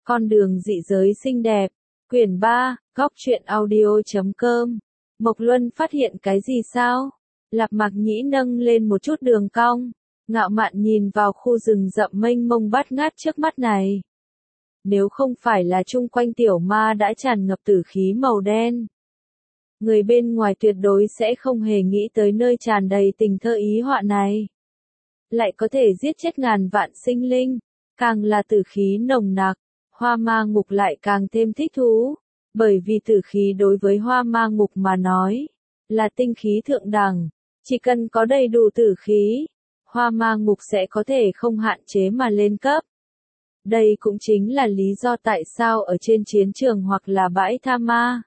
Con đường dị giới xinh đẹp, quyển 3, góc truyện audio.com. Mộc Luân phát hiện cái gì sao? Lạp Mạc Nhĩ nâng lên một chút đường cong, ngạo mạn nhìn vào khu rừng rậm mênh mông bát ngát trước mắt này. Nếu không phải là chung quanh tiểu ma đã tràn ngập tử khí màu đen, người bên ngoài tuyệt đối sẽ không hề nghĩ tới nơi tràn đầy tình thơ ý họa này. Lại có thể giết chết ngàn vạn sinh linh, càng là tử khí nồng nặc, Hoa Ma Ngục lại càng thêm thích thú, bởi vì tử khí đối với Hoa Ma Ngục mà nói, là tinh khí thượng đẳng, chỉ cần có đầy đủ tử khí, Hoa Ma Ngục sẽ có thể không hạn chế mà lên cấp. Đây cũng chính là lý do tại sao ở trên chiến trường hoặc là bãi tha ma,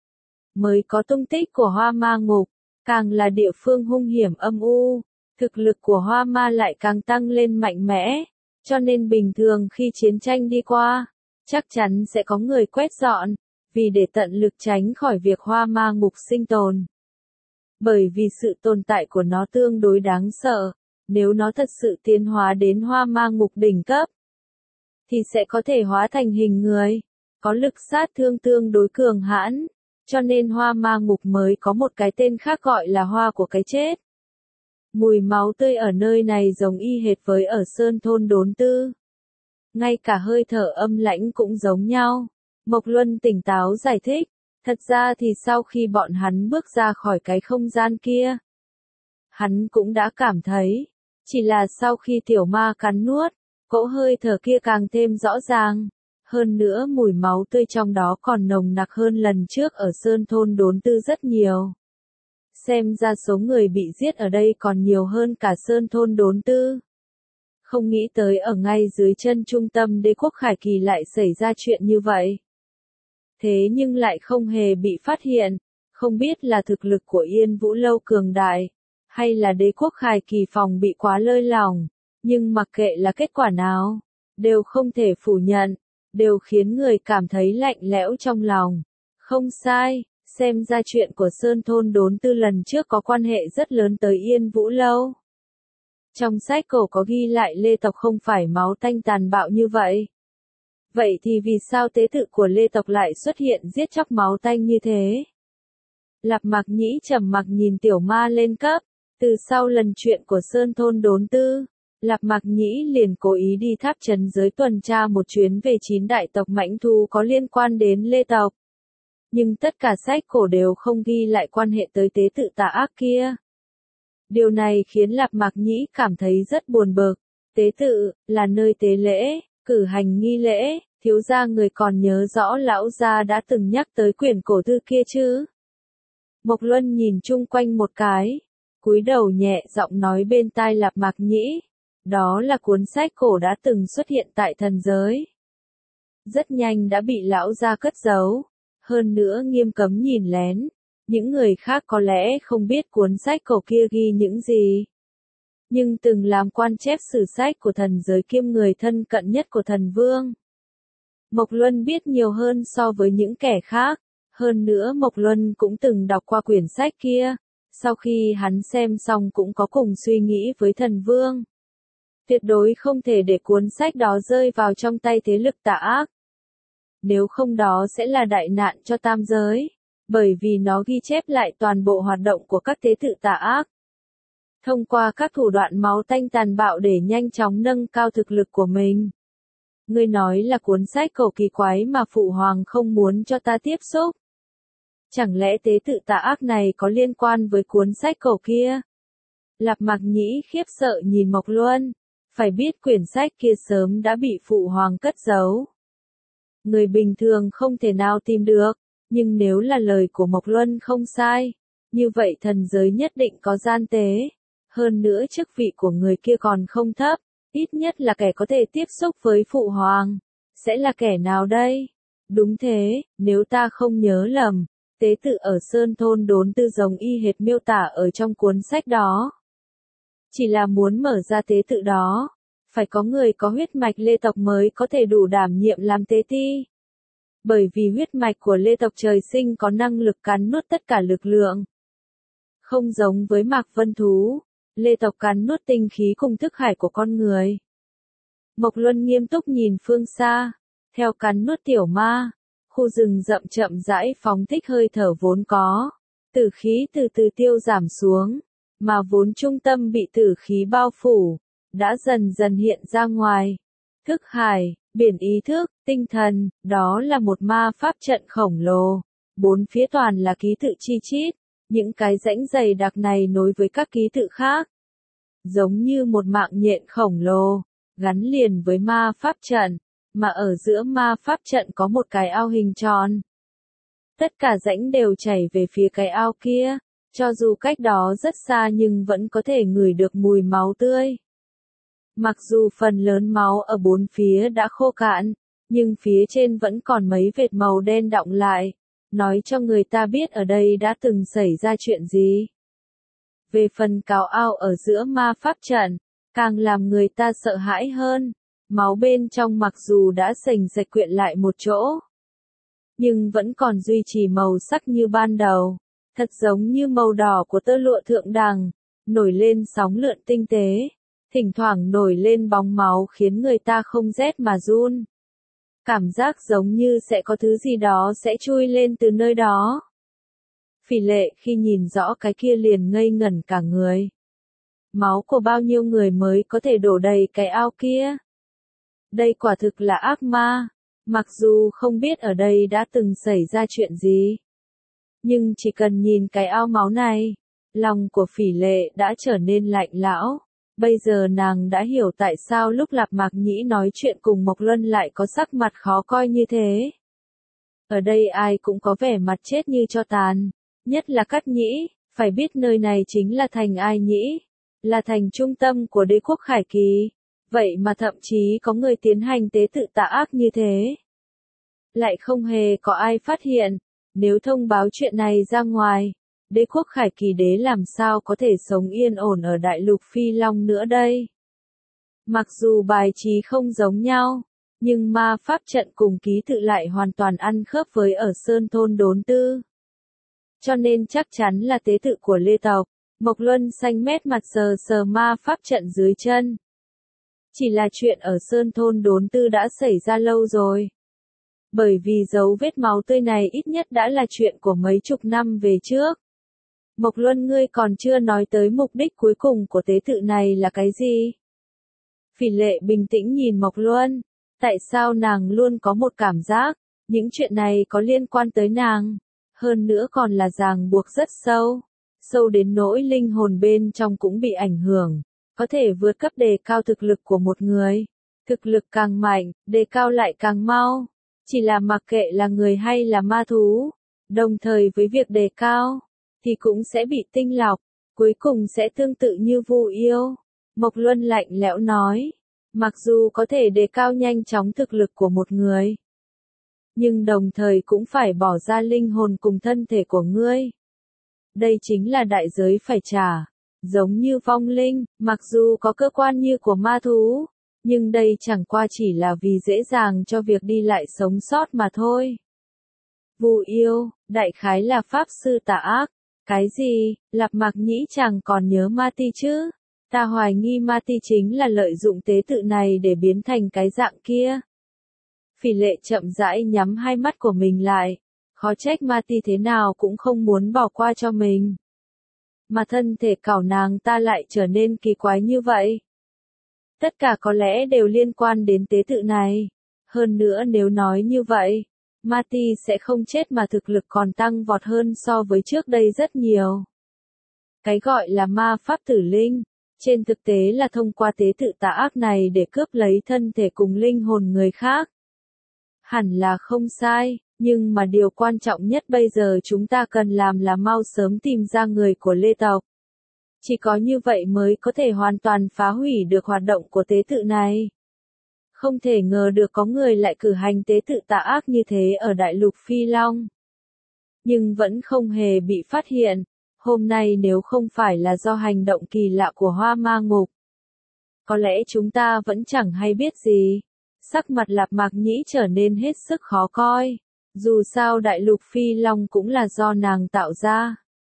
mới có tung tích của Hoa Ma Ngục, càng là địa phương hung hiểm âm u, thực lực của Hoa Ma lại càng tăng lên mạnh mẽ, cho nên bình thường khi chiến tranh đi qua, chắc chắn sẽ có người quét dọn, vì để tận lực tránh khỏi việc Hoa Ma Ngục sinh tồn. Bởi vì sự tồn tại của nó tương đối đáng sợ, nếu nó thật sự tiến hóa đến Hoa Ma Ngục đỉnh cấp, thì sẽ có thể hóa thành hình người, có lực sát thương tương đối cường hãn, cho nên Hoa Ma Ngục mới có một cái tên khác gọi là Hoa của cái chết. Mùi máu tươi ở nơi này giống y hệt với ở Sơn Thôn Đốn Tư. Ngay cả hơi thở âm lãnh cũng giống nhau. Mộc Luân tỉnh táo giải thích, thật ra thì sau khi bọn hắn bước ra khỏi cái không gian kia, hắn cũng đã cảm thấy, chỉ là sau khi tiểu ma cắn nuốt, cỗ hơi thở kia càng thêm rõ ràng. Hơn nữa mùi máu tươi trong đó còn nồng nặc hơn lần trước ở Sơn Thôn Đốn Tư rất nhiều. Xem ra số người bị giết ở đây còn nhiều hơn cả Sơn Thôn Đốn Tư. Không nghĩ tới ở ngay dưới chân trung tâm đế quốc Khải Kỳ lại xảy ra chuyện như vậy. Thế nhưng lại không hề bị phát hiện, không biết là thực lực của Yên Vũ Lâu cường đại, hay là đế quốc Khải Kỳ phòng bị quá lơi lỏng, nhưng mặc kệ là kết quả nào, đều không thể phủ nhận, đều khiến người cảm thấy lạnh lẽo trong lòng. Không sai, xem ra chuyện của Sơn Thôn Đốn Tư lần trước có quan hệ rất lớn tới Yên Vũ Lâu. Trong sách cổ có ghi lại Lê tộc không phải máu tanh tàn bạo như vậy. Vậy thì vì sao tế tự của Lê tộc lại xuất hiện giết chóc máu tanh như thế? Lạp Mạc Nhĩ trầm mặc nhìn tiểu ma lên cấp, từ sau lần chuyện của Sơn Thôn Đốn Tư, Lạp Mạc Nhĩ liền cố ý đi tháp trấn giới tuần tra một chuyến về 9 đại tộc mãnh thú có liên quan đến Lê tộc. Nhưng tất cả sách cổ đều không ghi lại quan hệ tới tế tự tà ác kia. Điều này khiến Lạp Mạc Nhĩ cảm thấy rất buồn bực. Tế tự, là nơi tế lễ, cử hành nghi lễ, thiếu gia người còn nhớ rõ lão gia đã từng nhắc tới quyển cổ thư kia chứ? Mộc Luân nhìn chung quanh một cái, cúi đầu nhẹ giọng nói bên tai Lạp Mạc Nhĩ. Đó là cuốn sách cổ đã từng xuất hiện tại thần giới. Rất nhanh đã bị lão gia cất giấu, hơn nữa nghiêm cấm nhìn lén. Những người khác có lẽ không biết cuốn sách cổ kia ghi những gì. Nhưng từng làm quan chép sử sách của thần giới kiêm người thân cận nhất của thần vương. Mộc Luân biết nhiều hơn so với những kẻ khác. Hơn nữa Mộc Luân cũng từng đọc qua quyển sách kia. Sau khi hắn xem xong cũng có cùng suy nghĩ với thần vương. Tuyệt đối không thể để cuốn sách đó rơi vào trong tay thế lực tà ác. Nếu không đó sẽ là đại nạn cho tam giới. Bởi vì nó ghi chép lại toàn bộ hoạt động của các tế tự tà ác. Thông qua các thủ đoạn máu tanh tàn bạo để nhanh chóng nâng cao thực lực của mình. Ngươi nói là cuốn sách cổ kỳ quái mà Phụ Hoàng không muốn cho ta tiếp xúc. Chẳng lẽ tế tự tà ác này có liên quan với cuốn sách cổ kia? Lạp Mạc Nhĩ khiếp sợ nhìn Mộc Luân. Phải biết quyển sách kia sớm đã bị Phụ Hoàng cất giấu. Người bình thường không thể nào tìm được. Nhưng nếu là lời của Mộc Luân không sai, như vậy thần giới nhất định có gian tế. Hơn nữa chức vị của người kia còn không thấp, ít nhất là kẻ có thể tiếp xúc với Phụ Hoàng. Sẽ là kẻ nào đây? Đúng thế, nếu ta không nhớ lầm, tế tự ở Sơn Thôn Đốn Tư giống y hệt miêu tả ở trong cuốn sách đó. Chỉ là muốn mở ra tế tự đó, phải có người có huyết mạch Lê tộc mới có thể đủ đảm nhiệm làm tế ti. Bởi vì huyết mạch của Lê tộc trời sinh có năng lực cắn nuốt tất cả lực lượng. Không giống với Mạc Vân thú, Lê tộc cắn nuốt tinh khí cùng thức hải của con người. Mộc Luân nghiêm túc nhìn phương xa, theo cắn nuốt tiểu ma. Khu rừng rậm chậm rãi phóng thích hơi thở vốn có. Tử khí từ từ tiêu giảm xuống, mà vốn trung tâm bị tử khí bao phủ, đã dần dần hiện ra ngoài. Thức hải, biển ý thức, tinh thần, đó là một ma pháp trận khổng lồ. Bốn phía toàn là ký tự chi chít, những cái rãnh dày đặc này nối với các ký tự khác. Giống như một mạng nhện khổng lồ, gắn liền với ma pháp trận, mà ở giữa ma pháp trận có một cái ao hình tròn. Tất cả rãnh đều chảy về phía cái ao kia, cho dù cách đó rất xa nhưng vẫn có thể ngửi được mùi máu tươi. Mặc dù phần lớn máu ở bốn phía đã khô cạn, nhưng phía trên vẫn còn mấy vệt màu đen đọng lại, nói cho người ta biết ở đây đã từng xảy ra chuyện gì. Về phần cào ao ở giữa ma pháp trận, càng làm người ta sợ hãi hơn, máu bên trong mặc dù đã sềnh sạch quyện lại một chỗ, nhưng vẫn còn duy trì màu sắc như ban đầu, thật giống như màu đỏ của tơ lụa thượng đẳng, nổi lên sóng lượn tinh tế, thỉnh thoảng nổi lên bóng máu khiến người ta không rét mà run. Cảm giác giống như sẽ có thứ gì đó sẽ chui lên từ nơi đó. Phỉ Lệ khi nhìn rõ cái kia liền ngây ngẩn cả người. Máu của bao nhiêu người mới có thể đổ đầy cái ao kia? Đây quả thực là ác ma, mặc dù không biết ở đây đã từng xảy ra chuyện gì. Nhưng chỉ cần nhìn cái ao máu này, lòng của Phỉ Lệ đã trở nên lạnh lẽo. Bây giờ nàng đã hiểu tại sao lúc Lạp Mạc Nhĩ nói chuyện cùng Mộc Luân lại có sắc mặt khó coi như thế. Ở đây ai cũng có vẻ mặt chết như tro tàn, nhất là Cát Nhĩ, phải biết nơi này chính là thành Ai Nhĩ, là thành trung tâm của đế quốc Khải Kỳ, vậy mà thậm chí có người tiến hành tế tự tà ác như thế. Lại không hề có ai phát hiện, nếu thông báo chuyện này ra ngoài, đế quốc Khải Kỳ đế làm sao có thể sống yên ổn ở đại lục Phi Long nữa đây. Mặc dù bài trí không giống nhau, nhưng ma pháp trận cùng ký tự lại hoàn toàn ăn khớp với ở Sơn Thôn Đốn Tư. Cho nên chắc chắn là tế tự của Lê tộc. Mộc Luân xanh mét mặt sờ sờ ma pháp trận dưới chân. Chỉ là chuyện ở Sơn Thôn Đốn Tư đã xảy ra lâu rồi. Bởi vì dấu vết máu tươi này ít nhất đã là chuyện của mấy chục năm về trước. Mộc Luân, ngươi còn chưa nói tới mục đích cuối cùng của tế tự này là cái gì? Phỉ Lệ bình tĩnh nhìn Mộc Luân. Tại sao nàng luôn có một cảm giác, những chuyện này có liên quan tới nàng, hơn nữa còn là ràng buộc rất sâu, sâu đến nỗi linh hồn bên trong cũng bị ảnh hưởng, có thể vượt cấp đề cao thực lực của một người. Thực lực càng mạnh, đề cao lại càng mau, chỉ là mặc kệ là người hay là ma thú, đồng thời với việc đề cao, thì cũng sẽ bị tinh lọc, cuối cùng sẽ tương tự như Vu Yêu. Mộc Luân lạnh lẽo nói. Mặc dù có thể đề cao nhanh chóng thực lực của một người, nhưng đồng thời cũng phải bỏ ra linh hồn cùng thân thể của ngươi. Đây chính là đại giới phải trả. Giống như vong linh, mặc dù có cơ quan như của ma thú, nhưng đây chẳng qua chỉ là vì dễ dàng cho việc đi lại sống sót mà thôi. Vu Yêu, đại khái là pháp sư tà ác. Cái gì? Lạp Mạc Nhĩ chẳng còn nhớ Ma Ti chứ? Ta hoài nghi Ma Ti chính là lợi dụng tế tự này để biến thành cái dạng kia. Phỉ Lệ chậm rãi nhắm hai mắt của mình lại. Khó trách Ma Ti thế nào cũng không muốn bỏ qua cho mình. Mà thân thể cảo nàng ta lại trở nên kỳ quái như vậy. Tất cả có lẽ đều liên quan đến tế tự này. Hơn nữa nếu nói như vậy, Ma Ti sẽ không chết mà thực lực còn tăng vọt hơn so với trước đây rất nhiều. Cái gọi là ma pháp tử linh, trên thực tế là thông qua tế tự tà ác này để cướp lấy thân thể cùng linh hồn người khác. Hẳn là không sai, nhưng mà điều quan trọng nhất bây giờ chúng ta cần làm là mau sớm tìm ra người của Lê tộc. Chỉ có như vậy mới có thể hoàn toàn phá hủy được hoạt động của tế tự này. Không thể ngờ được có người lại cử hành tế tự tà ác như thế ở đại lục Phi Long. Nhưng vẫn không hề bị phát hiện. Hôm nay nếu không phải là do hành động kỳ lạ của Hoa Ma Ngục, có lẽ chúng ta vẫn chẳng hay biết gì. Sắc mặt Lạp Mạc Nhĩ trở nên hết sức khó coi. Dù sao đại lục Phi Long cũng là do nàng tạo ra.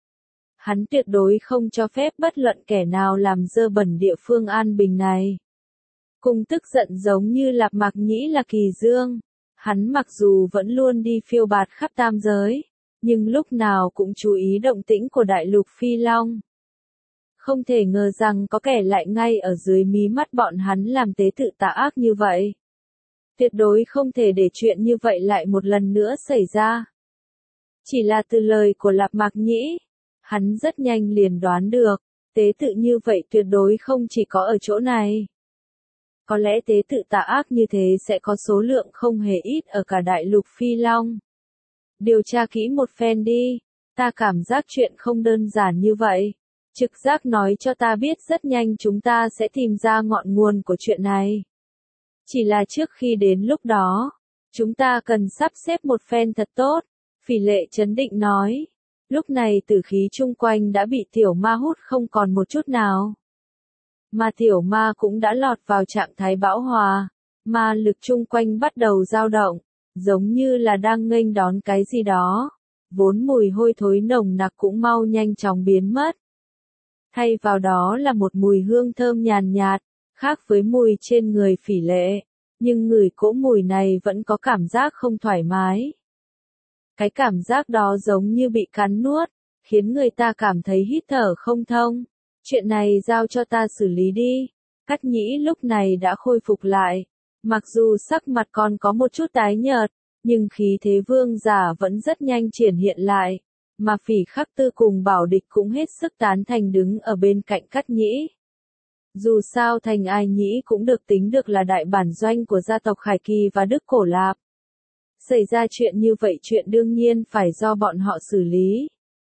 Hắn tuyệt đối không cho phép bất luận kẻ nào làm dơ bẩn địa phương an bình này. Cùng tức giận giống như Lạp Mạc Nhĩ là Kỳ Dương. Hắn mặc dù vẫn luôn đi phiêu bạt khắp tam giới, nhưng lúc nào cũng chú ý động tĩnh của đại lục Phi Long. Không thể ngờ rằng có kẻ lại ngay ở dưới mí mắt bọn hắn làm tế tự tà ác như vậy. Tuyệt đối không thể để chuyện như vậy lại một lần nữa xảy ra. Chỉ là từ lời của Lạp Mạc Nhĩ, hắn rất nhanh liền đoán được, tế tự như vậy tuyệt đối không chỉ có ở chỗ này. Có lẽ tế tự tà ác như thế sẽ có số lượng không hề ít ở cả đại lục Phi Long. Điều tra kỹ một phen đi, ta cảm giác chuyện không đơn giản như vậy. Trực giác nói cho ta biết rất nhanh chúng ta sẽ tìm ra ngọn nguồn của chuyện này. Chỉ là trước khi đến lúc đó, chúng ta cần sắp xếp một phen thật tốt, Phỉ Lệ trấn định nói. Lúc này tử khí chung quanh đã bị tiểu ma hút không còn một chút nào. Mà tiểu ma cũng đã lọt vào trạng thái bão hòa, ma lực chung quanh bắt đầu dao động, giống như là đang nghênh đón cái gì đó. Vốn mùi hôi thối nồng nặc cũng mau nhanh chóng biến mất. Thay vào đó là một mùi hương thơm nhàn nhạt, khác với mùi trên người Phỉ Lệ, nhưng ngửi cỗ mùi này vẫn có cảm giác không thoải mái. Cái cảm giác đó giống như bị cắn nuốt, khiến người ta cảm thấy hít thở không thông. Chuyện này giao cho ta xử lý đi. Cát Nhĩ lúc này đã khôi phục lại, mặc dù sắc mặt còn có một chút tái nhợt, nhưng khí thế vương giả vẫn rất nhanh triển hiện lại. Mà Phỉ Khắc Tư cùng Bảo Địch cũng hết sức tán thành đứng ở bên cạnh Cát Nhĩ. Dù sao Thành Ai Nhĩ cũng được tính được là đại bản doanh của gia tộc Khải Kỳ và Đức Cổ Lạp. Xảy ra chuyện như vậy chuyện đương nhiên phải do bọn họ xử lý.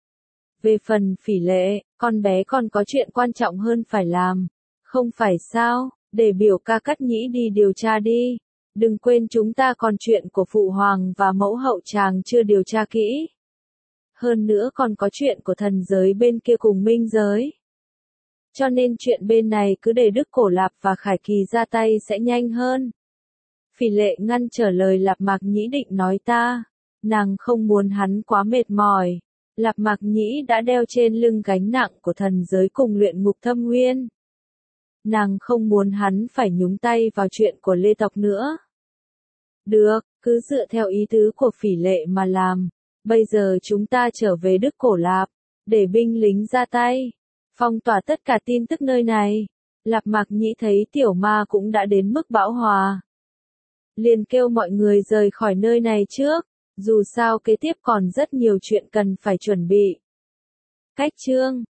Về phần Phỉ Lệ, con bé còn có chuyện quan trọng hơn phải làm. Không phải sao, để biểu ca Cát Nhĩ đi điều tra đi. Đừng quên chúng ta còn chuyện của Phụ Hoàng và Mẫu Hậu chàng chưa điều tra kỹ. Hơn nữa còn có chuyện của thần giới bên kia cùng minh giới. Cho nên chuyện bên này cứ để Đức Cổ Lạp và Khải Kỳ ra tay sẽ nhanh hơn. Phỉ Lệ ngăn trở lời Lạp Mạc Nhĩ định nói ta. Nàng không muốn hắn quá mệt mỏi. Lạp Mạc Nhĩ đã đeo trên lưng gánh nặng của thần giới cùng luyện ngục thâm nguyên. Nàng không muốn hắn phải nhúng tay vào chuyện của Lê tộc nữa. Được, cứ dựa theo ý tứ của Phỉ Lệ mà làm. Bây giờ chúng ta trở về Đức Cổ Lạp, để binh lính ra tay, phong tỏa tất cả tin tức nơi này. Lạp Mạc Nhĩ thấy tiểu ma cũng đã đến mức bão hòa. Liền kêu mọi người rời khỏi nơi này trước, dù sao kế tiếp còn rất nhiều chuyện cần phải chuẩn bị. Cách chương